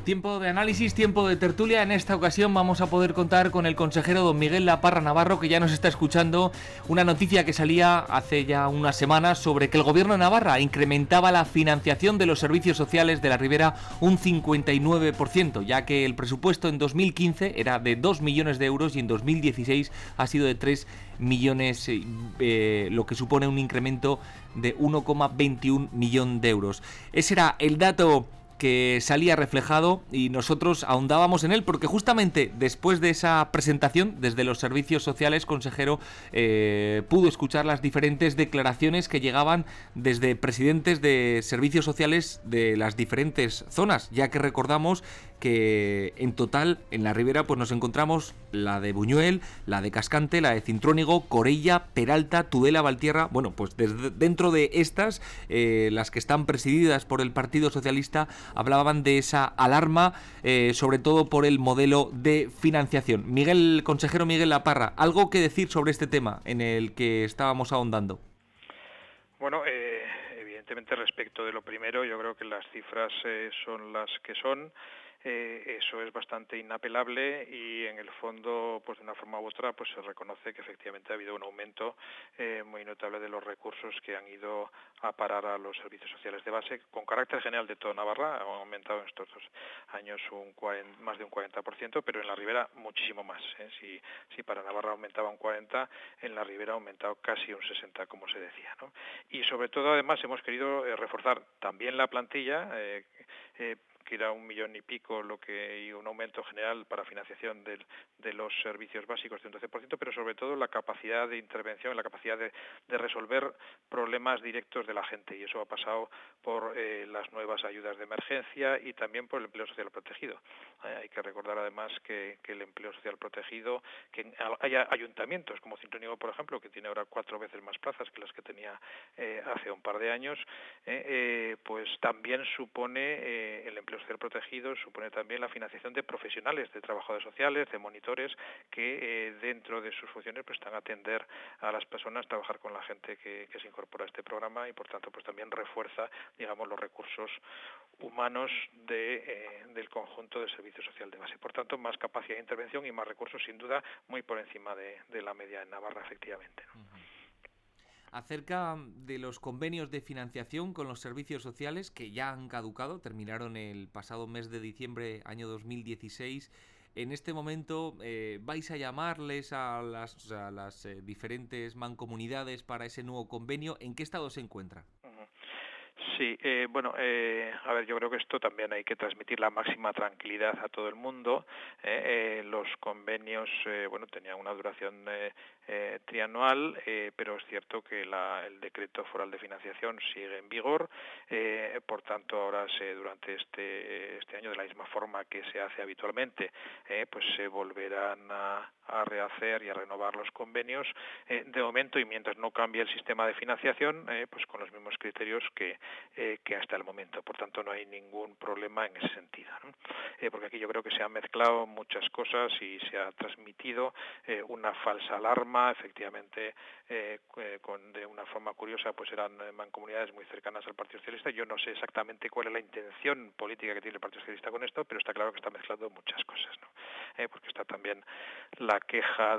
Tiempo de análisis, tiempo de tertulia. En esta ocasión vamos a poder contar con el consejero don Miguel Laparra Navarro, que ya nos está escuchando. Una noticia que salía hace ya unas semanas sobre que el gobierno de Navarra incrementaba la financiación de los servicios sociales de la Ribera un 59%, ya que el presupuesto en 2015 era de 2 millones de euros y en 2016 ha sido de 3 millones, lo que supone un incremento de 1,21 millón de euros. Ese era el dato que salía reflejado y nosotros ahondábamos en él porque justamente después de esa presentación desde los servicios sociales, consejero, pudo escuchar las diferentes declaraciones que llegaban desde presidentes de servicios sociales de las diferentes zonas, ya que recordamos que en total en la Ribera pues nos encontramos la de Buñuel, la de Cascante, la de Cintrónigo, Corella, Peralta, Tudela, Valtierra. Bueno, pues dentro de estas, las que están presididas por el Partido Socialista, hablaban de esa alarma, sobre todo por el modelo de financiación. Consejero Miguel Laparra, ¿algo que decir sobre este tema en el que estábamos ahondando? Bueno, evidentemente respecto de lo primero, yo creo que las cifras son las que son. Eso es bastante inapelable y en el fondo, pues de una forma u otra, pues se reconoce que efectivamente ha habido un aumento muy notable de los recursos que han ido a parar a los servicios sociales de base, con carácter general de toda Navarra. Han aumentado en estos 2 años más de un 40%, pero en la Ribera muchísimo más. Si para Navarra aumentaba un 40%, en la Ribera ha aumentado casi un 60%, como se decía, ¿no? Y sobre todo, además, hemos querido reforzar también la plantilla, que era 1 millón y pico y un aumento general para financiación de los servicios básicos de un 12%, pero sobre todo la capacidad de intervención, la capacidad de resolver problemas directos de la gente, y eso ha pasado por las nuevas ayudas de emergencia y también por el empleo social protegido. Hay que recordar además que el empleo social protegido, que hay ayuntamientos como Cintrónigo, por ejemplo, que tiene ahora 4 veces más plazas que las que tenía hace un par de años, pues también supone el empleo social protegido, supone también la financiación de profesionales, de trabajadores sociales, de monitores, que dentro de sus funciones pues están a atender a las personas, trabajar con la gente que se incorpora a este programa, y por tanto pues también refuerza, digamos, los recursos humanos del conjunto del servicio social de base. Por tanto, más capacidad de intervención y más recursos, sin duda, muy por encima de la media en Navarra, efectivamente, ¿no? Acerca de los convenios de financiación con los servicios sociales que ya han caducado, terminaron el pasado mes de diciembre, año 2016. En este momento, ¿vais a llamarles a las diferentes mancomunidades para ese nuevo convenio? ¿En qué estado se encuentra? Sí, a ver, yo creo que esto también hay que transmitir la máxima tranquilidad a todo el mundo. Los convenios, tenían una duración trianual, pero es cierto que el decreto foral de financiación sigue en vigor. Por tanto, ahora durante este año, de la misma forma que se hace habitualmente, pues se volverán a rehacer y a renovar los convenios, de momento, y mientras no cambie el sistema de financiación, pues con los mismos criterios que hasta el momento. Por tanto, no hay ningún problema en ese sentido, ¿no? Porque aquí yo creo que se han mezclado muchas cosas y se ha transmitido una falsa alarma. Efectivamente, de una forma curiosa, pues eran mancomunidades muy cercanas al Partido Socialista. Yo no sé exactamente cuál es la intención política que tiene el Partido Socialista con esto, pero está claro que está mezclando muchas cosas, ¿no? Porque está también la queja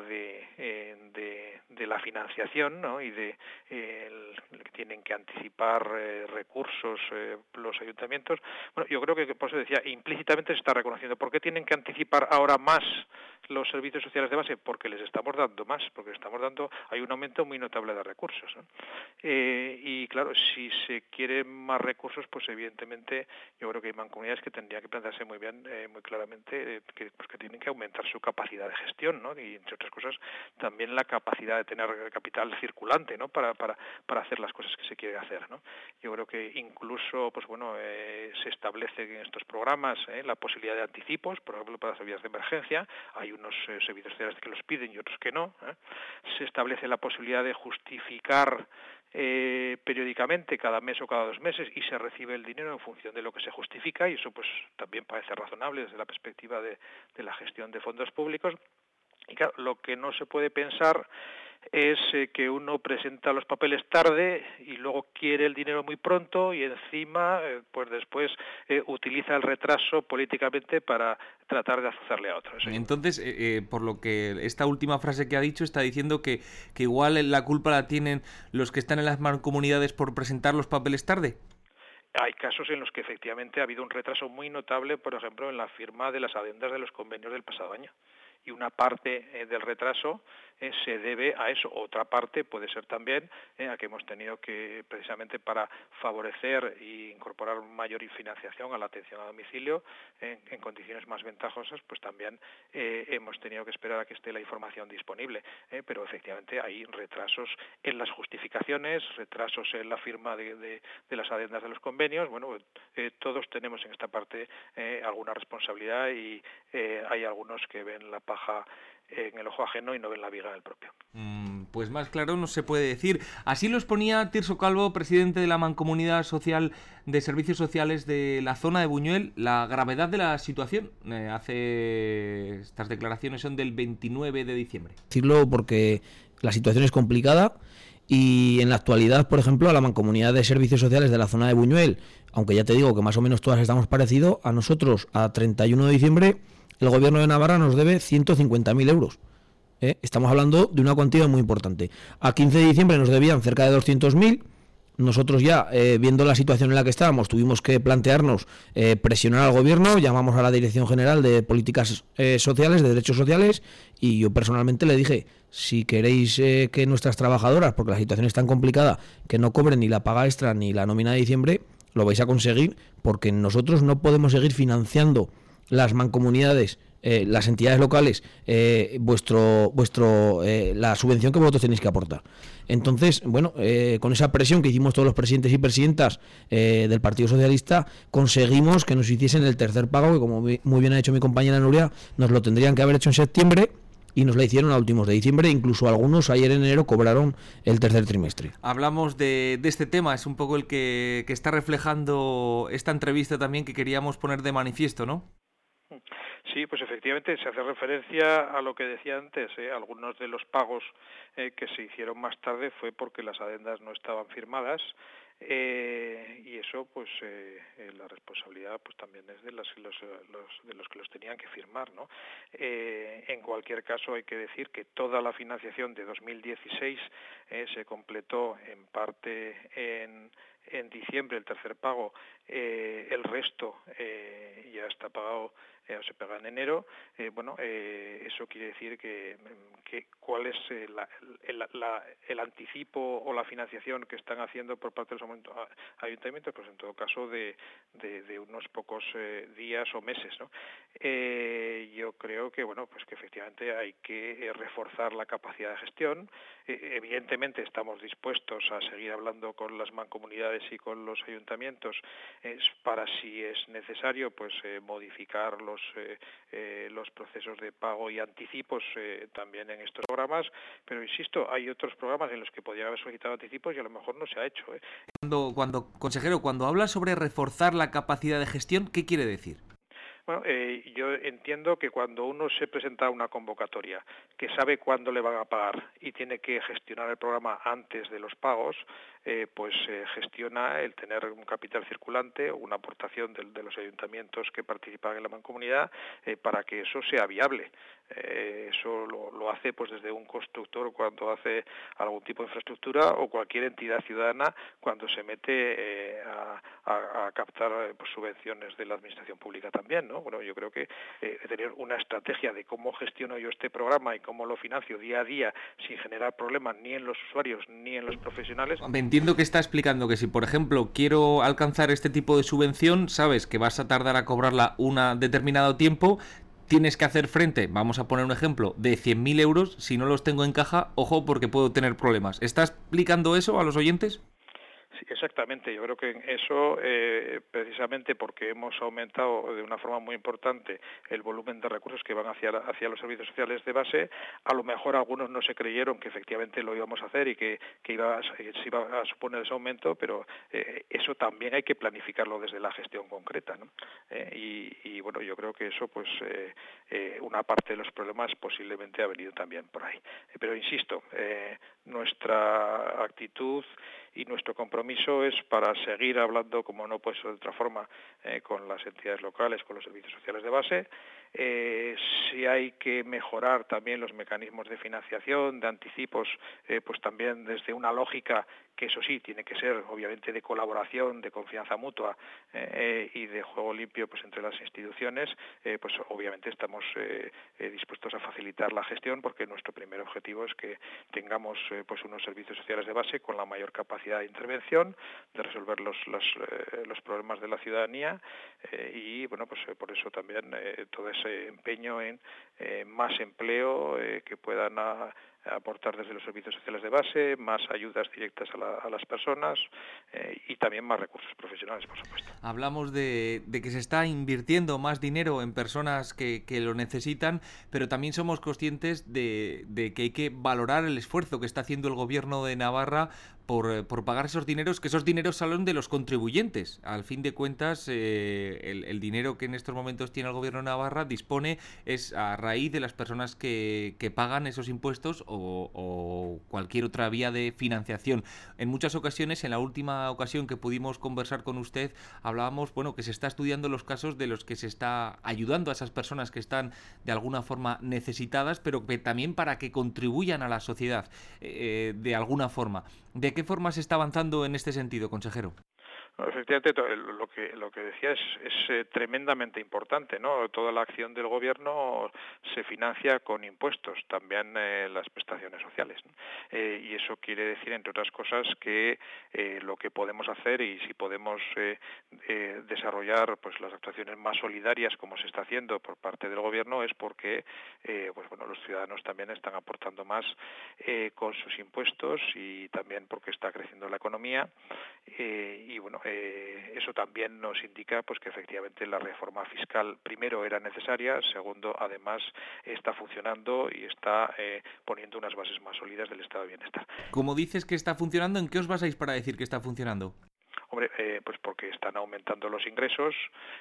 de la financiación, ¿no? Y que tienen que anticipar recursos los ayuntamientos. Bueno, yo creo que, por eso decía, implícitamente se está reconociendo. ¿Por qué tienen que anticipar ahora más los servicios sociales de base? Porque les estamos dando más, hay un aumento muy notable de recursos, ¿no? Y claro, si se quieren más recursos, pues evidentemente yo creo que hay mancomunidades que tendrían que plantearse muy bien, muy claramente, que tienen que aumentar su capacidad de gestión, ¿no? Y entre otras cosas también la capacidad de tener capital circulante, ¿no? Para hacer las cosas que se quiere hacer, ¿no? Yo creo que incluso se establece en estos programas la posibilidad de anticipos, por ejemplo, para las ayudas de emergencia. Hay unos servicios sociales que los piden y otros que no. Se establece la posibilidad de justificar periódicamente, cada mes o cada 2 meses, y se recibe el dinero en función de lo que se justifica, y eso pues también parece razonable desde la perspectiva de la gestión de fondos públicos. Y claro, lo que no se puede pensar es que uno presenta los papeles tarde y luego quiere el dinero muy pronto y encima, pues después utiliza el retraso políticamente para tratar de azuzarle a otros. Entonces, por lo que esta última frase que ha dicho, está diciendo que igual la culpa la tienen los que están en las mancomunidades por presentar los papeles tarde. Hay casos en los que efectivamente ha habido un retraso muy notable, por ejemplo, en la firma de las adendas de los convenios del pasado año. Y una parte del retraso se debe a eso. Otra parte puede ser también a que hemos tenido que, precisamente para favorecer e incorporar mayor financiación a la atención a domicilio en condiciones más ventajosas, pues también hemos tenido que esperar a que esté la información disponible. Pero efectivamente hay retrasos en las justificaciones, retrasos en la firma de las adendas de los convenios. Bueno, todos tenemos en esta parte alguna responsabilidad y hay algunos que ven la paja en el ojo ajeno y no ven la viga del propio. Pues más claro no se puede decir. Así lo exponía Tirso Calvo, presidente de la Mancomunidad Social de Servicios Sociales de la zona de Buñuel, la gravedad de la situación. Estas declaraciones son del 29 de diciembre. Decirlo porque la situación es complicada y en la actualidad, por ejemplo, a la Mancomunidad de Servicios Sociales de la zona de Buñuel, aunque ya te digo que más o menos todas estamos parecidos, a nosotros a 31 de diciembre el Gobierno de Navarra nos debe 150.000 euros. Estamos hablando de una cuantía muy importante. A 15 de diciembre nos debían cerca de 200.000. Nosotros ya, viendo la situación en la que estábamos, tuvimos que plantearnos presionar al Gobierno, llamamos a la Dirección General de Políticas Sociales, de Derechos Sociales, y yo personalmente le dije, si queréis que nuestras trabajadoras, porque la situación es tan complicada, que no cobren ni la paga extra ni la nómina de diciembre, lo vais a conseguir, porque nosotros no podemos seguir financiando las mancomunidades, las entidades locales, la subvención que vosotros tenéis que aportar. Entonces, bueno, con esa presión que hicimos todos los presidentes y presidentas del Partido Socialista, conseguimos que nos hiciesen el tercer pago, que como muy bien ha dicho mi compañera Nuria, nos lo tendrían que haber hecho en septiembre y nos la hicieron a últimos de diciembre. Incluso algunos ayer en enero cobraron el tercer trimestre. Hablamos de este tema, es un poco el que está reflejando esta entrevista también que queríamos poner de manifiesto, ¿no? Sí, pues efectivamente se hace referencia a lo que decía antes. Algunos de los pagos que se hicieron más tarde fue porque las adendas no estaban firmadas y eso, pues la responsabilidad pues también es de los que los tenían que firmar, ¿no? En cualquier caso hay que decir que toda la financiación de 2016 se completó en parte en diciembre, el tercer pago, el resto ya está pagado o se paga en enero. Eso quiere decir que cuál es el anticipo o la financiación que están haciendo por parte de los ayuntamientos, pues en todo caso de unos pocos días o meses, ¿no? Yo creo que pues que efectivamente hay que reforzar la capacidad de gestión. Evidentemente estamos dispuestos a seguir hablando con las mancomunidades y con los ayuntamientos para, si es necesario, pues modificar los procesos de pago y anticipos también en estos programas, pero insisto, hay otros programas en los que podría haber solicitado anticipos y a lo mejor no se ha hecho. Consejero, cuando habla sobre reforzar la capacidad de gestión, ¿qué quiere decir? Bueno, yo entiendo que cuando uno se presenta a una convocatoria, que sabe cuándo le van a pagar y tiene que gestionar el programa antes de los pagos, gestiona el tener un capital circulante o una aportación de los ayuntamientos que participan en la mancomunidad para que eso sea viable. Eso lo hace pues desde un constructor cuando hace algún tipo de infraestructura o cualquier entidad ciudadana cuando se mete a captar subvenciones de la administración pública también, ¿no? Bueno, yo creo que tener una estrategia de cómo gestiono yo este programa y cómo lo financio día a día sin generar problemas ni en los usuarios ni en los profesionales. Entiendo que está explicando que si, por ejemplo, quiero alcanzar este tipo de subvención, sabes que vas a tardar a cobrarla un determinado tiempo, tienes que hacer frente, vamos a poner un ejemplo, de 100.000 euros, si no los tengo en caja, ojo, porque puedo tener problemas. ¿Está explicando eso a los oyentes? Sí, exactamente. Yo creo que en eso, precisamente porque hemos aumentado de una forma muy importante el volumen de recursos que van hacia los servicios sociales de base, a lo mejor algunos no se creyeron que efectivamente lo íbamos a hacer y que se iba a suponer ese aumento, pero eso también hay que planificarlo desde la gestión concreta, ¿no? Y bueno, yo creo que eso, pues, una parte de los problemas posiblemente ha venido también por ahí. Pero insisto, nuestra actitud y nuestro compromiso es para seguir hablando, como no puede ser de otra forma, con las entidades locales, con los servicios sociales de base. Si hay que mejorar también los mecanismos de financiación, de anticipos, pues también desde una lógica que eso sí tiene que ser obviamente de colaboración, de confianza mutua y de juego limpio pues entre las instituciones, pues obviamente estamos dispuestos a facilitar la gestión, porque nuestro primer objetivo es que tengamos pues unos servicios sociales de base con la mayor capacidad de intervención, de resolver los problemas de la ciudadanía y bueno, pues por eso también todo ese empeño en más empleo que puedan aportar desde los servicios sociales de base, más ayudas directas a las personas y también más recursos profesionales, por supuesto. Hablamos de que se está invirtiendo más dinero en personas que lo necesitan, pero también somos conscientes de que hay que valorar el esfuerzo que está haciendo el Gobierno de Navarra por pagar esos dineros, que esos dineros salen de los contribuyentes. Al fin de cuentas, el dinero que en estos momentos tiene el Gobierno de Navarra dispone es a raíz de las personas que pagan esos impuestos o cualquier otra vía de financiación. En muchas ocasiones, en la última ocasión que pudimos conversar con usted, hablábamos, bueno, que se está estudiando los casos de los que se está ayudando a esas personas que están de alguna forma necesitadas, pero que también para que contribuyan a la sociedad de alguna forma. ¿De qué forma se está avanzando en este sentido, consejero? No, efectivamente, lo que decía es tremendamente importante, ¿no? Toda la acción del gobierno se financia con impuestos, también las prestaciones sociales, ¿no? Y eso quiere decir, entre otras cosas, que lo que podemos hacer y si podemos desarrollar pues las actuaciones más solidarias como se está haciendo por parte del gobierno es porque pues bueno, los ciudadanos también están aportando más con sus impuestos y también porque está creciendo la economía y bueno, eso también nos indica pues que efectivamente la reforma fiscal primero era necesaria, segundo además está funcionando y está poniendo unas bases más sólidas del estado de bienestar. Como dices que está funcionando, ¿en qué os basáis para decir que está funcionando? Hombre, pues porque están aumentando los ingresos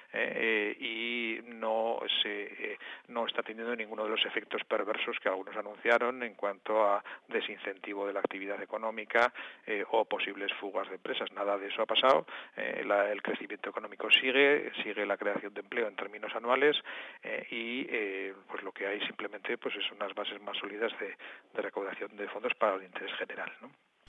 y no está teniendo ninguno de los efectos perversos que algunos anunciaron en cuanto a desincentivo de la actividad económica o posibles fugas de empresas. Nada de eso ha pasado. El crecimiento económico sigue la creación de empleo en términos anuales y pues lo que hay simplemente pues es unas bases más sólidas de recaudación de fondos para el interés general, ¿no?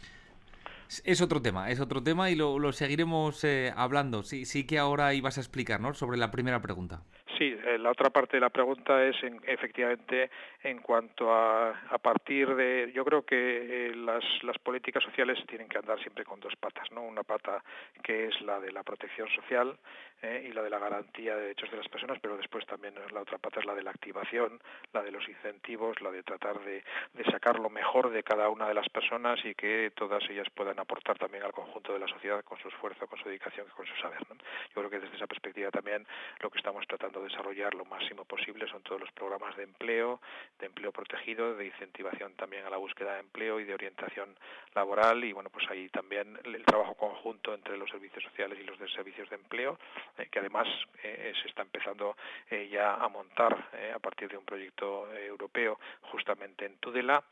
Es otro tema y lo seguiremos hablando. Sí que ahora ibas a explicar, ¿no?, sobre la primera pregunta. Sí, la otra parte de la pregunta es efectivamente en cuanto a partir de, yo creo que las políticas sociales tienen que andar siempre con dos patas, ¿no? Una pata que es la de la protección social y la de la garantía de derechos de las personas, pero después también la otra pata es la de la activación, la de los incentivos, la de tratar de sacar lo mejor de cada una de las personas y que todas ellas puedan aportar también al conjunto de la sociedad con su esfuerzo, con su dedicación y con su saber, ¿no? Yo creo que desde esa perspectiva también lo que estamos tratando de desarrollar lo máximo posible son todos los programas de empleo protegido, de incentivación también a la búsqueda de empleo y de orientación laboral y bueno, pues ahí también el trabajo conjunto entre los servicios sociales y los de servicios de empleo, que además se está empezando ya a montar a partir de un proyecto europeo justamente en Tudela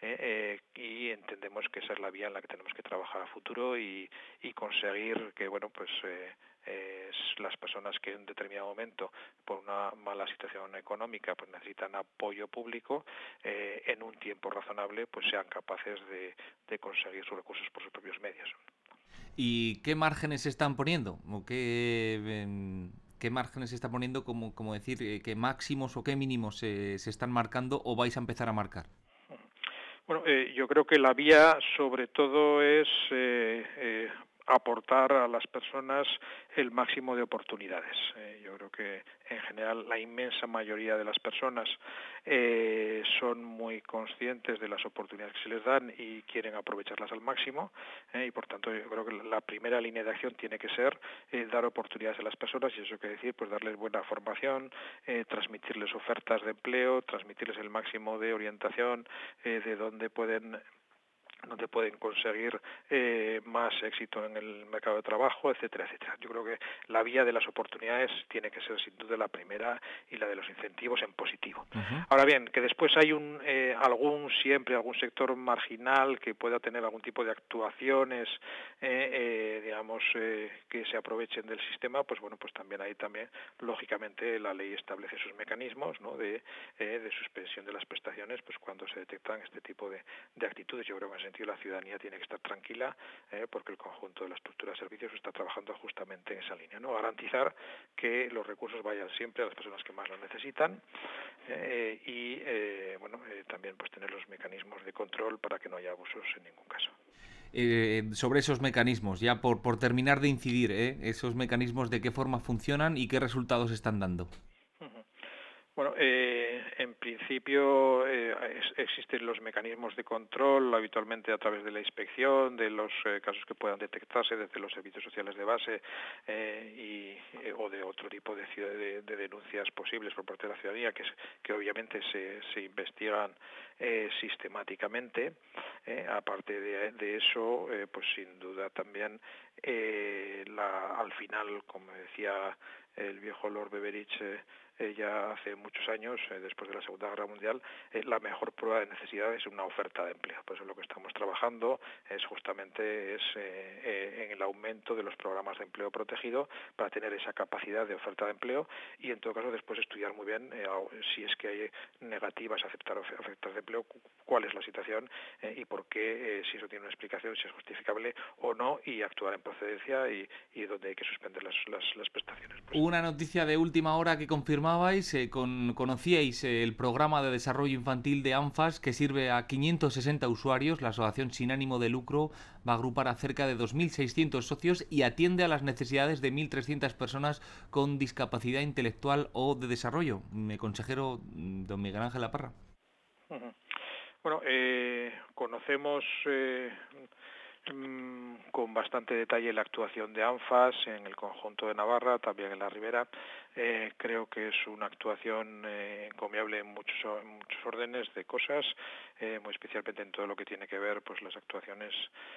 y entendemos que esa es la vía en la que tenemos que trabajar a futuro y conseguir que bueno, pues las personas que en un determinado momento por una mala situación económica pues necesitan apoyo público en un tiempo razonable pues sean capaces de conseguir sus recursos por sus propios medios. ¿Y qué márgenes se están poniendo? ¿O qué márgenes se están poniendo, como decir, qué máximos o qué mínimos se están marcando o vais a empezar a marcar? Bueno, yo creo que la vía sobre todo es aportar a las personas el máximo de oportunidades. Yo creo que en general la inmensa mayoría de las personas son muy conscientes de las oportunidades que se les dan y quieren aprovecharlas al máximo, y por tanto yo creo que la primera línea de acción tiene que ser dar oportunidades a las personas, y eso quiere decir pues darles buena formación, transmitirles ofertas de empleo, transmitirles el máximo de orientación de dónde pueden conseguir más éxito en el mercado de trabajo, etcétera, etcétera. Yo creo que la vía de las oportunidades tiene que ser sin duda la primera, y la de los incentivos en positivo. Ahora bien, que después hay algún sector marginal que pueda tener algún tipo de actuaciones, que se aprovechen del sistema, pues bueno, pues también lógicamente la ley establece sus mecanismos, ¿no?, de suspensión de las prestaciones, pues cuando se detectan este tipo de actitudes. Yo creo que en ese sentido la ciudadanía tiene que estar tranquila, porque el conjunto de la estructura de servicios está trabajando justamente en esa línea, ¿no? Garantizar que los recursos vayan siempre a las personas que más lo necesitan, también pues tener los mecanismos de control para que no haya abusos en ningún caso. Sobre esos mecanismos, ya por terminar de incidir, esos mecanismos, de qué forma funcionan y qué resultados están dando. Bueno, en principio existen los mecanismos de control, habitualmente a través de la inspección, de los casos que puedan detectarse desde los servicios sociales de base o de otro tipo de denuncias posibles por parte de la ciudadanía, que obviamente se investigan sistemáticamente. Aparte de eso, pues sin duda también al final, como decía el viejo Lord Beveridge, ya hace muchos años, después de la Segunda Guerra Mundial, la mejor prueba de necesidad es una oferta de empleo. Por eso lo que estamos trabajando es justamente en el aumento de los programas de empleo protegido, para tener esa capacidad de oferta de empleo, y en todo caso después estudiar muy bien si es que hay negativas a aceptar ofertas de empleo, cuál es la situación y por qué, si eso tiene una explicación, si es justificable o no, y actuar en procedencia y donde hay que suspender las prestaciones. Pues, una noticia de última hora que confirmabais, conocíais el programa de desarrollo infantil de ANFAS, que sirve a 560 usuarios. La asociación sin ánimo de lucro va a agrupar a cerca de 2.600 socios y atiende a las necesidades de 1.300 personas con discapacidad intelectual o de desarrollo. Consejero don Miguel Ángel Laparra. Bueno, conocemos con bastante detalle la actuación de ANFAS en el conjunto de Navarra, también en la Ribera. Creo que es una actuación encomiable en muchos órdenes de cosas, muy especialmente en todo lo que tiene que ver pues las actuaciones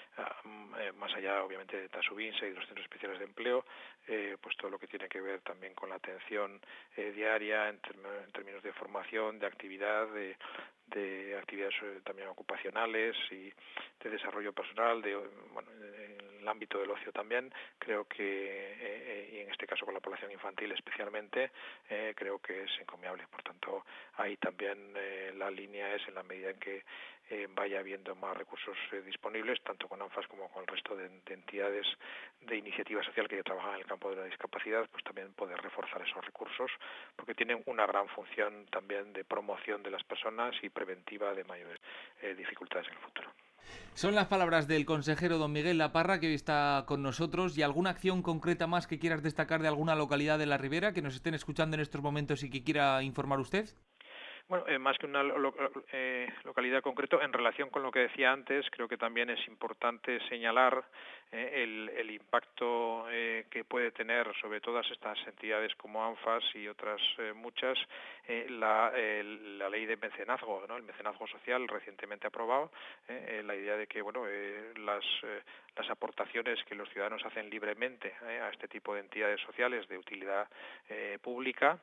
más allá, obviamente, de Tasubinsa y de los centros especiales de empleo, pues todo lo que tiene que ver también con la atención diaria en términos de formación, de actividad, de actividades también ocupacionales y de desarrollo personal, en el ámbito del ocio también. Creo que, y en este caso con la población infantil especialmente, creo que es encomiable. Por tanto, ahí también la línea es, en la medida en que vaya habiendo más recursos disponibles, tanto con ANFAS como con el resto de entidades de iniciativa social que trabajan en el campo de la discapacidad, pues también poder reforzar esos recursos, porque tienen una gran función también de promoción de las personas y preventiva de mayores dificultades en el futuro. Son las palabras del consejero don Miguel Laparra, que hoy está con nosotros. ¿Y alguna acción concreta más que quieras destacar de alguna localidad de la Ribera que nos estén escuchando en estos momentos y que quiera informar usted? Bueno, más que una localidad concreta, en relación con lo que decía antes, creo que también es importante señalar el impacto que puede tener sobre todas estas entidades como ANFAS y otras muchas la ley de mecenazgo, ¿no? El mecenazgo social recientemente aprobado, la idea de que las aportaciones que los ciudadanos hacen libremente a este tipo de entidades sociales de utilidad pública,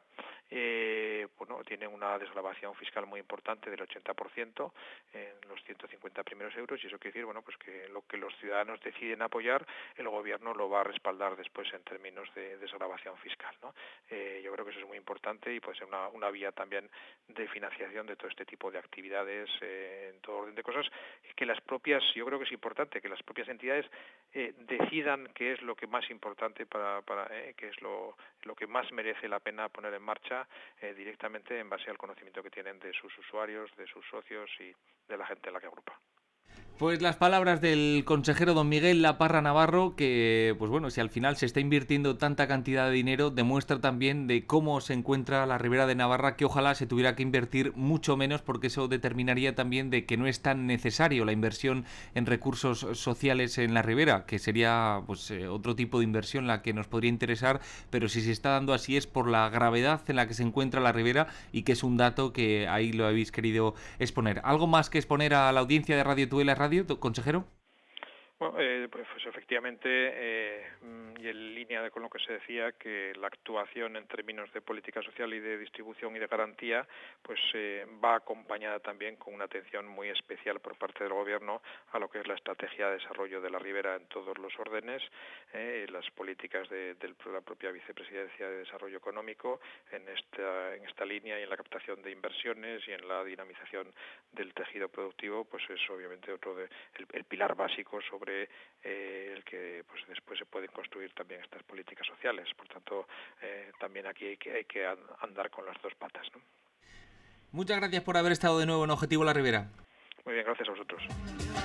tienen una desgravación fiscal muy importante del 80% en los 150 primeros euros, y eso quiere decir pues que lo que los ciudadanos deciden apoyar, el gobierno lo va a respaldar después en términos de desgravación fiscal, ¿no? Yo creo que eso es muy importante y puede ser una vía también de financiación de todo este tipo de actividades en todo orden de cosas, que yo creo que es importante que las propias entidades decidan qué es lo que más importante qué es lo que más merece la pena poner en marcha directamente en base al conocimiento que tienen de sus usuarios, de sus socios y de la gente en la que agrupa. Pues las palabras del consejero don Miguel Laparra Navarro, que pues bueno, si al final se está invirtiendo tanta cantidad de dinero, demuestra también de cómo se encuentra la Ribera de Navarra, que ojalá se tuviera que invertir mucho menos, porque eso determinaría también de que no es tan necesario la inversión en recursos sociales en la Ribera, que sería pues otro tipo de inversión la que nos podría interesar, pero si se está dando así es por la gravedad en la que se encuentra la Ribera, y que es un dato que ahí lo habéis querido exponer. ¿Algo más que exponer a la audiencia de Radio Tudela Radio, consejero? Bueno, pues efectivamente, y en línea con lo que se decía, que la actuación en términos de política social y de distribución y de garantía, pues va acompañada también con una atención muy especial por parte del Gobierno a lo que es la estrategia de desarrollo de la Ribera en todos los órdenes, las políticas de la propia Vicepresidencia de Desarrollo Económico en esta línea, y en la captación de inversiones y en la dinamización del tejido productivo, pues es obviamente el pilar básico sobre el que pues después se pueden construir también estas políticas sociales. Por tanto, también aquí hay que andar con las dos patas, ¿no? Muchas gracias por haber estado de nuevo en Objetivo La Ribera. Muy bien, gracias a vosotros.